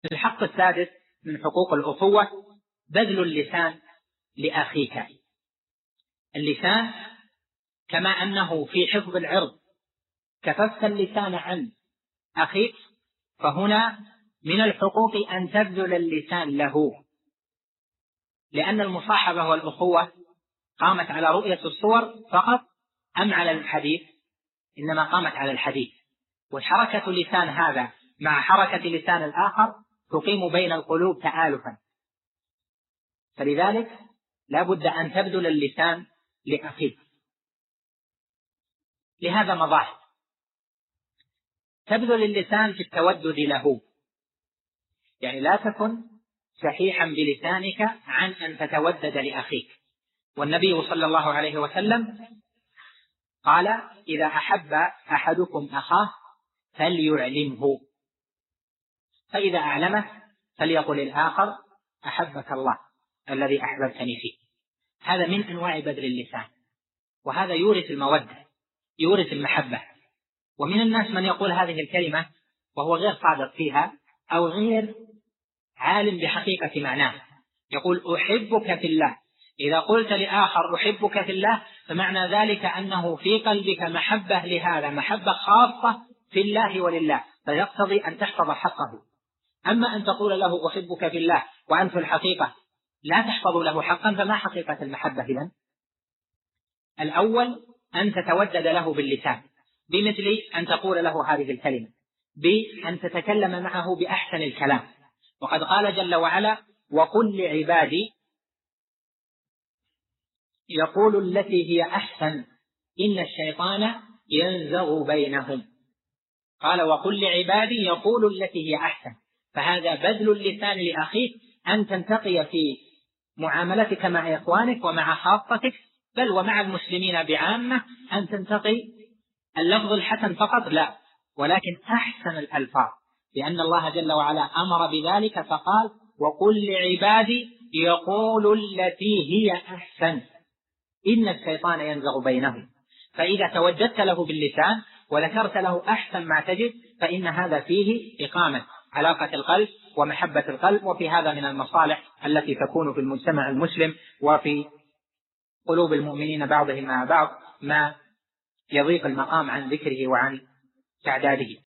الحق السادس من حقوق الأخوة بذل اللسان لأخيك. اللسان كما أنه في حفظ العرض كففت اللسان عن أخيك، فهنا من الحقوق أن تبذل اللسان له، لأن المصاحبة والأخوة قامت على رؤية الصور فقط أم على الحديث؟ إنما قامت على الحديث، وحركة لسان هذا مع حركة لسان الآخر تقيم بين القلوب تآلفا، فلذلك لا بد أن تبذل اللسان لأخيك. لهذا مظاهر: تبذل اللسان في التودد له، يعني لا تكن شحيحا بلسانك عن أن تتودد لأخيك. والنبي صلى الله عليه وسلم قال: إذا أحب أحدكم أخاه فليعلمه، فإذا أعلمه فليقل الآخر: أحبك الله الذي أحببتني فيه. هذا من أنواع بذل اللسان، وهذا يورث المودة، يورث المحبة. ومن الناس من يقول هذه الكلمة وهو غير صادق فيها أو غير عالم بحقيقة معناه، يقول: أحبك في الله. إذا قلت لآخر أحبك في الله فمعنى ذلك أنه في قلبك محبة لهذا، محبة خاصة في الله ولله، فيقتضي أن تحفظ حقه. أما أن تقول له أحبك في الله وأنت في الحقيقة لا تحفظ له حقا، فما حقيقة المحبة إذن؟ الأول أن تتودد له باللسان، بمثل أن تقول له هذه الكلمة، بأن تتكلم معه بأحسن الكلام. وقد قال جل وعلا: وقل لعبادي يقول التي هي أحسن إن الشيطان ينزغ بينهم. قال: وقل لعبادي يقول التي هي أحسن. فهذا بذل اللسان لأخيك، أن تنتقي في معاملتك مع إخوانك ومع خاصتك، بل ومع المسلمين بعامة، أن تنتقي اللفظ الحسن فقط لا، ولكن أحسن الألفاظ، لأن الله جل وعلا أمر بذلك فقال: وقل لعبادي يقول التي هي أحسن إن الشيطان ينزغ بينهم. فإذا توددت له باللسان وذكرت له أحسن ما تجد، فإن هذا فيه إقامة علاقة القلب ومحبة القلب، وفي هذا من المصالح التي تكون في المجتمع المسلم وفي قلوب المؤمنين بعضهم مع بعض، ما يضيق المقام عن ذكره وعن تعداده.